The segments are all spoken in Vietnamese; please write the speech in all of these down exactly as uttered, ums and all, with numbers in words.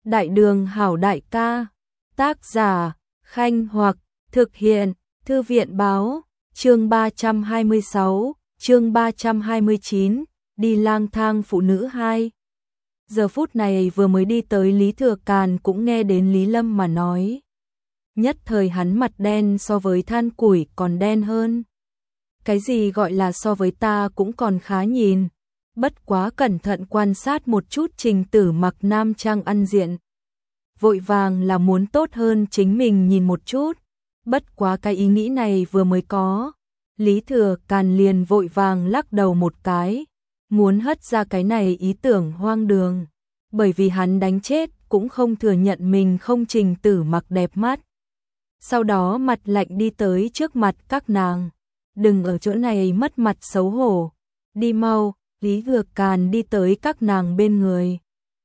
Đại đường hảo đại ca, tác giả, Khanh Hoặc, thực hiện, Thư viện báo, chương ba trăm hai mươi sáu, chương ba trăm hai mươi chín, đi lang thang phụ nữ hai. Giờ phút này vừa mới đi tới Lý Thừa Càn cũng nghe đến Lý Lâm mà nói. Nhất thời hắn mặt đen so với than củi còn đen hơn. Cái gì gọi là so với ta cũng còn khá nhìn. Bất quá cẩn thận quan sát một chút Trình Tử Mặc nam trang ăn diện. Vội vàng là muốn tốt hơn chính mình nhìn một chút. Bất quá cái ý nghĩ này vừa mới có. Lý Thừa Càn liền vội vàng lắc đầu một cái. Muốn hất ra cái này ý tưởng hoang đường. Bởi vì hắn đánh chết cũng không thừa nhận mình không Trình Tử Mặc đẹp mắt. Sau đó mặt lạnh đi tới trước mặt các nàng. Đừng ở chỗ này mất mặt xấu hổ. Đi mau. Lý Thừa Càn đi tới các nàng bên người.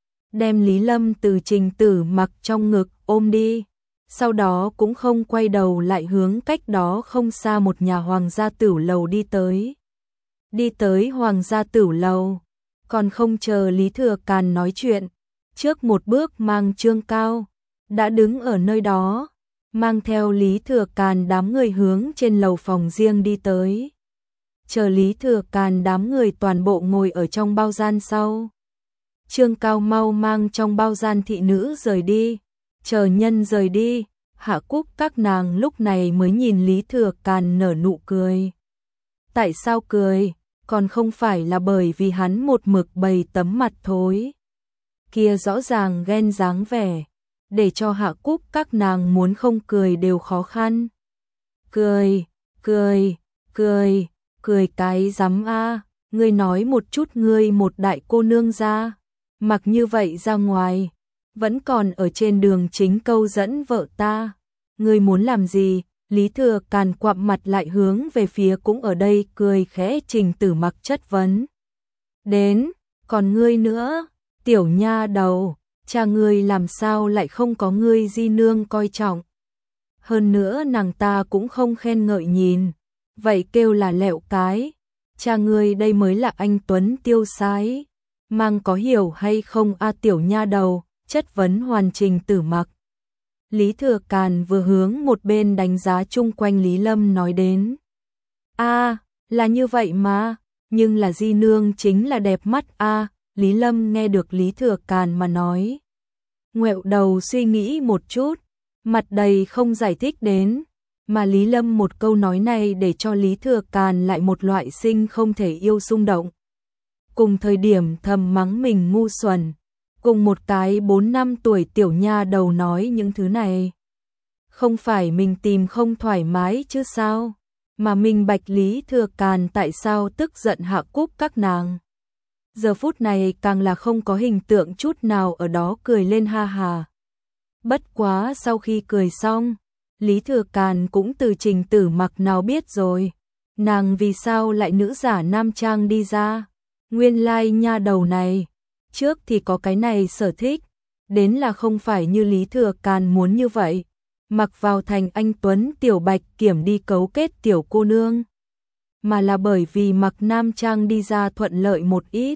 Đem Lý Lâm từ Trình Tử Mặc trong ngực ôm đi. Sau đó cũng không quay đầu lại hướng cách đó không xa một nhà hoàng gia tửu lầu đi tới. Đi tới hoàng gia tửu lầu. Còn không chờ Lý Thừa Càn nói chuyện. Trước một bước mang Trương Cao. Đã đứng ở nơi đó. Mang theo Lý Thừa Càn đám người hướng trên lầu phòng riêng đi tới. Chờ Lý Thừa Càn đám người toàn bộ ngồi ở trong bao gian sau. Trương Cao mau mang trong bao gian thị nữ rời đi. Chờ nhân rời đi, Hạ Cúc các nàng lúc này mới nhìn Lý Thừa Càn nở nụ cười. Tại sao cười? Còn không phải là bởi vì hắn một mực bày tấm mặt thối. Kia rõ ràng ghen dáng vẻ. Để cho Hạ Cúc các nàng muốn không cười đều khó khăn. Cười, cười, cười. Cười cái rắm a, ngươi nói một chút ngươi một đại cô nương ra, mặc như vậy ra ngoài, vẫn còn ở trên đường chính câu dẫn vợ ta, ngươi muốn làm gì? Lý Thừa Càn quặm mặt lại hướng về phía cũng ở đây cười khẽ Trình Tử Mặc chất vấn. Đến, còn ngươi nữa, tiểu nha đầu, cha ngươi làm sao lại không có ngươi di nương coi trọng? Hơn nữa nàng ta cũng không khen ngợi nhìn. Vậy kêu là lẹo cái, cha ngươi đây mới là anh tuấn tiêu sái, mang có hiểu hay không a tiểu nha đầu, chất vấn hoàn Trình Tử Mặc. Lý Thừa Càn vừa hướng một bên đánh giá chung quanh Lý Lâm nói đến. A, là như vậy mà, nhưng là di nương chính là đẹp mắt a. Lý Lâm nghe được Lý Thừa Càn mà nói. Ngoẹo đầu suy nghĩ một chút, mặt đầy không giải thích đến. Mà Lý Lâm một câu nói này để cho Lý Thừa Càn lại một loại sinh không thể yêu xung động. Cùng thời điểm thầm mắng mình ngu xuẩn, cùng một cái bốn năm tuổi tiểu nha đầu nói những thứ này. Không phải mình tìm không thoải mái chứ sao, mà mình bạch Lý Thừa Càn tại sao tức giận Hạ Cúc các nàng. Giờ phút này càng là không có hình tượng chút nào ở đó cười lên ha hà. Bất quá sau khi cười xong, Lý Thừa Càn cũng từ Trình Tử Mặc nào biết rồi, nàng vì sao lại nữ giả nam trang đi ra, nguyên lai nha đầu này, trước thì có cái này sở thích, đến là không phải như Lý Thừa Càn muốn như vậy, mặc vào thành anh tuấn tiểu bạch kiểm đi cấu kết tiểu cô nương, mà là bởi vì mặc nam trang đi ra thuận lợi một ít,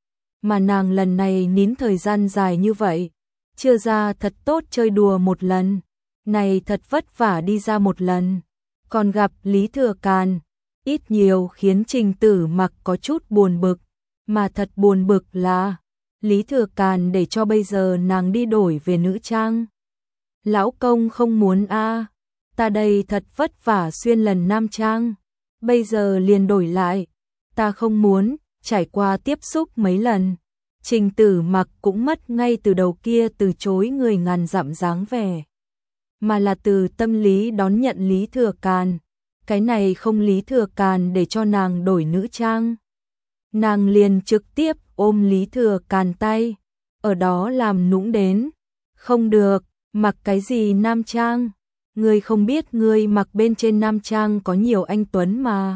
mà nàng lần này nín thời gian dài như vậy, chưa ra thật tốt chơi đùa một lần. Này thật vất vả đi ra một lần, còn gặp Lý Thừa Càn, ít nhiều khiến Trình Tử Mặc có chút buồn bực, mà thật buồn bực là Lý Thừa Càn để cho bây giờ nàng đi đổi về nữ trang. Lão công không muốn a, ta đây thật vất vả xuyên lần nam trang, bây giờ liền đổi lại, ta không muốn, trải qua tiếp xúc mấy lần. Trình Tử Mặc cũng mất ngay từ đầu kia từ chối người ngàn dặm dáng vẻ. Mà là từ tâm lý đón nhận Lý Thừa Càn. Cái này không Lý Thừa Càn để cho nàng đổi nữ trang. Nàng liền trực tiếp ôm Lý Thừa Càn tay, ở đó làm nũng đến. Không được, mặc cái gì nam trang? Ngươi không biết ngươi mặc bên trên nam trang có nhiều anh tuấn mà.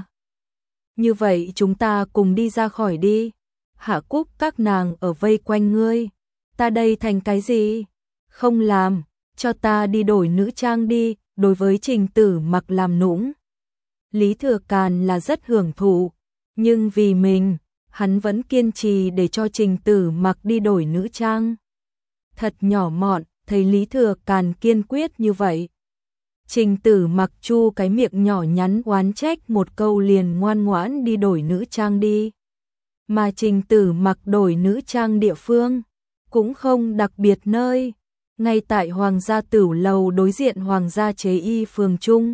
Như vậy chúng ta cùng đi ra khỏi đi. Hạ Cúc các nàng ở vây quanh ngươi. Ta đây thành cái gì? Không làm. Cho ta đi đổi nữ trang đi, đối với Trình Tử Mặc làm nũng. Lý Thừa Càn là rất hưởng thụ, nhưng vì mình, hắn vẫn kiên trì để cho Trình Tử Mặc đi đổi nữ trang. thật nhỏ mọn, thấy Lý Thừa Càn kiên quyết như vậy. Trình Tử Mặc chu cái miệng nhỏ nhắn oán trách một câu liền ngoan ngoãn đi đổi nữ trang đi. Mà Trình Tử Mặc đổi nữ trang địa phương, cũng không đặc biệt nơi, ngay tại Hoàng gia Tửu lầu đối diện Hoàng gia Chế Y phường Trung.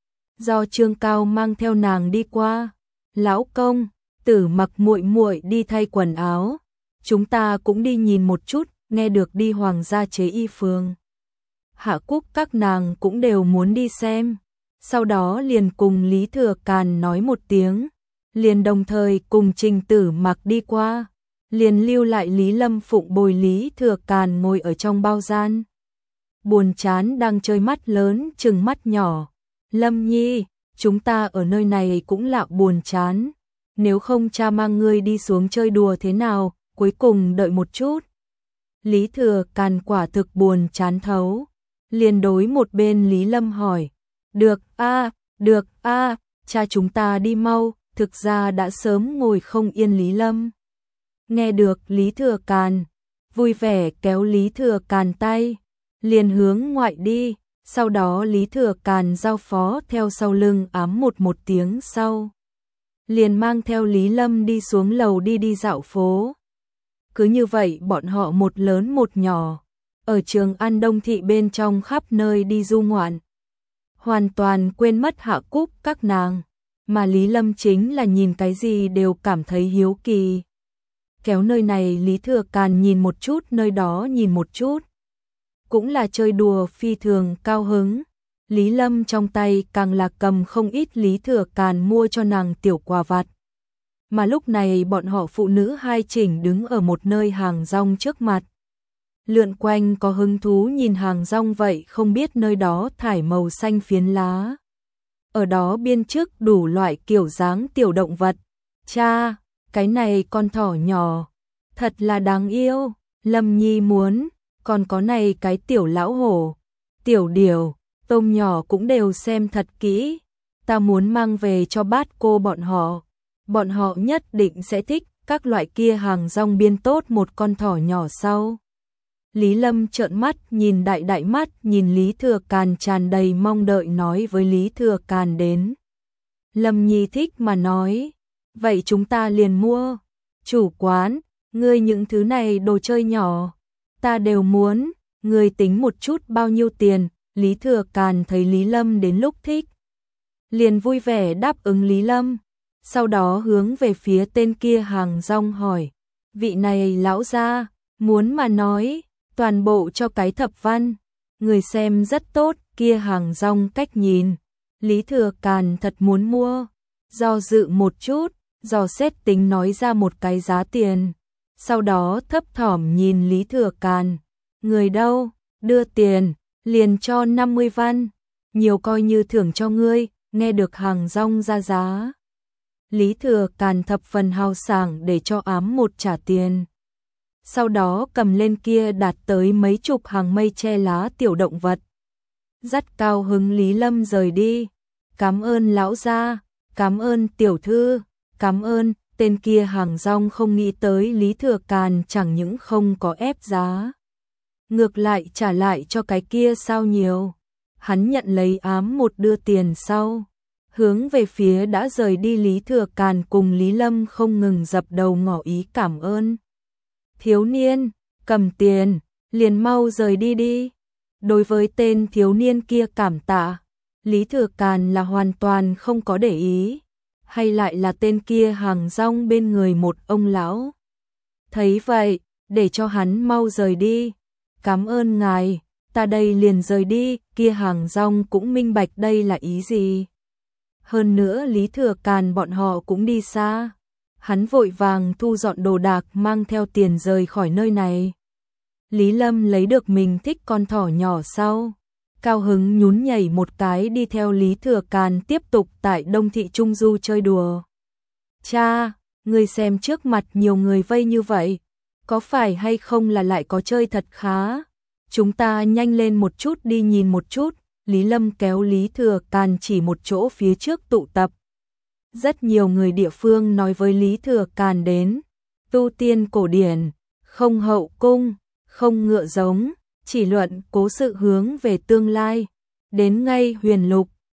Do Trương Cao mang theo nàng đi qua, lão công, Tử Mặc muội muội đi thay quần áo, chúng ta cũng đi nhìn một chút, nghe được đi Hoàng gia Chế Y phường. Hạ Cúc các nàng cũng đều muốn đi xem, sau đó liền cùng Lý Thừa Càn nói một tiếng, liền đồng thời cùng Trình Tử Mặc đi qua, liền lưu lại Lý Lâm Phụng bồi Lý Thừa Càn ngồi ở trong bao gian. Buồn chán đang chơi mắt lớn chừng mắt nhỏ, Lâm Nhi, chúng ta ở nơi này cũng lạo buồn chán, nếu không cha mang ngươi đi xuống chơi đùa thế nào, cuối cùng đợi một chút. Lý Thừa Càn quả thực buồn chán thấu, liền đối một bên Lý Lâm hỏi, được a, được a, cha chúng ta đi mau, thực ra đã sớm ngồi không yên. Lý Lâm nghe được Lý Thừa Càn, vui vẻ kéo Lý Thừa Càn tay, liền hướng ngoại đi, sau đó Lý Thừa Càn giao phó theo sau lưng ám một một tiếng sau. Liền mang theo Lý Lâm đi xuống lầu đi đi dạo phố. Cứ như vậy bọn họ một lớn một nhỏ, ở Trường An Đông thị bên trong khắp nơi đi du ngoạn. Hoàn toàn quên mất Hạ Cúc các nàng, mà Lý Lâm chính là nhìn cái gì đều cảm thấy hiếu kỳ. Kéo nơi này Lý Thừa Càn nhìn một chút, nơi đó nhìn một chút. Cũng là chơi đùa phi thường cao hứng. Lý Lâm trong tay càng là cầm không ít Lý Thừa Càn mua cho nàng tiểu quà vặt. Mà lúc này bọn họ phụ nữ hai chỉnh đứng ở một nơi hàng rong trước mặt. Lượn quanh có hứng thú nhìn hàng rong vậy không biết nơi đó thải màu xanh phiến lá. Ở đó biên chức đủ loại kiểu dáng tiểu động vật. Cha, cái này con thỏ nhỏ, thật là đáng yêu, Lâm Nhi muốn, còn có này cái tiểu lão hổ, tiểu điểu, tôm nhỏ cũng đều xem thật kỹ, ta muốn mang về cho bát cô bọn họ, bọn họ nhất định sẽ thích. Các loại kia hàng rong biên tốt một con thỏ nhỏ sau. Lý Lâm trợn mắt nhìn đại đại mắt nhìn Lý Thừa Càn tràn đầy mong đợi nói với Lý Thừa Càn đến. Lâm Nhi thích mà nói, vậy chúng ta liền mua. Chủ quán, ngươi những thứ này đồ chơi nhỏ, ta đều muốn, ngươi tính một chút bao nhiêu tiền. Lý Thừa Càn thấy Lý Lâm đến lúc thích, liền vui vẻ đáp ứng Lý Lâm, sau đó hướng về phía tên kia hàng rong hỏi, vị này lão gia, muốn mà nói, toàn bộ cho cái thập văn, người xem rất tốt. Kia hàng rong cách nhìn, Lý Thừa Càn thật muốn mua, do dự một chút, dò xét tính nói ra một cái giá tiền, sau đó thấp thỏm nhìn Lý Thừa Càn, người đâu, đưa tiền, liền cho năm mươi văn, nhiều coi như thưởng cho ngươi. Nghe được hàng rong ra giá, Lý Thừa Càn thập phần hào sảng để cho ám một trả tiền. Sau đó cầm lên kia đạt tới mấy chục hàng mây che lá tiểu động vật. Rất cao hứng Lý Lâm rời đi. Cảm ơn lão gia, cảm ơn tiểu thư, cảm ơn. Tên kia hàng rong không nghĩ tới Lý Thừa Càn chẳng những không có ép giá, ngược lại trả lại cho cái kia sao nhiều. Hắn nhận lấy ám một đưa tiền sau, hướng về phía đã rời đi Lý Thừa Càn cùng Lý Lâm không ngừng dập đầu ngỏ ý cảm ơn. Thiếu niên, cầm tiền, liền mau rời đi đi. Đối với tên thiếu niên kia cảm tạ, Lý Thừa Càn là hoàn toàn không có để ý, hay lại là tên kia hàng rong bên người một ông lão. Thấy vậy, để cho hắn mau rời đi. Cảm ơn ngài, ta đây liền rời đi. Kia hàng rong cũng minh bạch đây là ý gì. Hơn nữa Lý Thừa Càn bọn họ cũng đi xa. Hắn vội vàng thu dọn đồ đạc mang theo tiền rời khỏi nơi này. Lý Lâm lấy được mình thích con thỏ nhỏ sau, cao hứng nhún nhảy một cái đi theo Lý Thừa Càn tiếp tục tại Đông thị Trung Du chơi đùa. Cha, người xem trước mặt nhiều người vây như vậy, có phải hay không là lại có chơi thật khá? Chúng ta nhanh lên một chút đi nhìn một chút. Lý Lâm kéo Lý Thừa Càn chỉ một chỗ phía trước tụ tập. Rất nhiều người địa phương nói với Lý Thừa Càn đến, tu tiên cổ điển, không hậu cung, không ngựa giống, chỉ luận cố sự hướng về tương lai. Đến ngay huyền lục,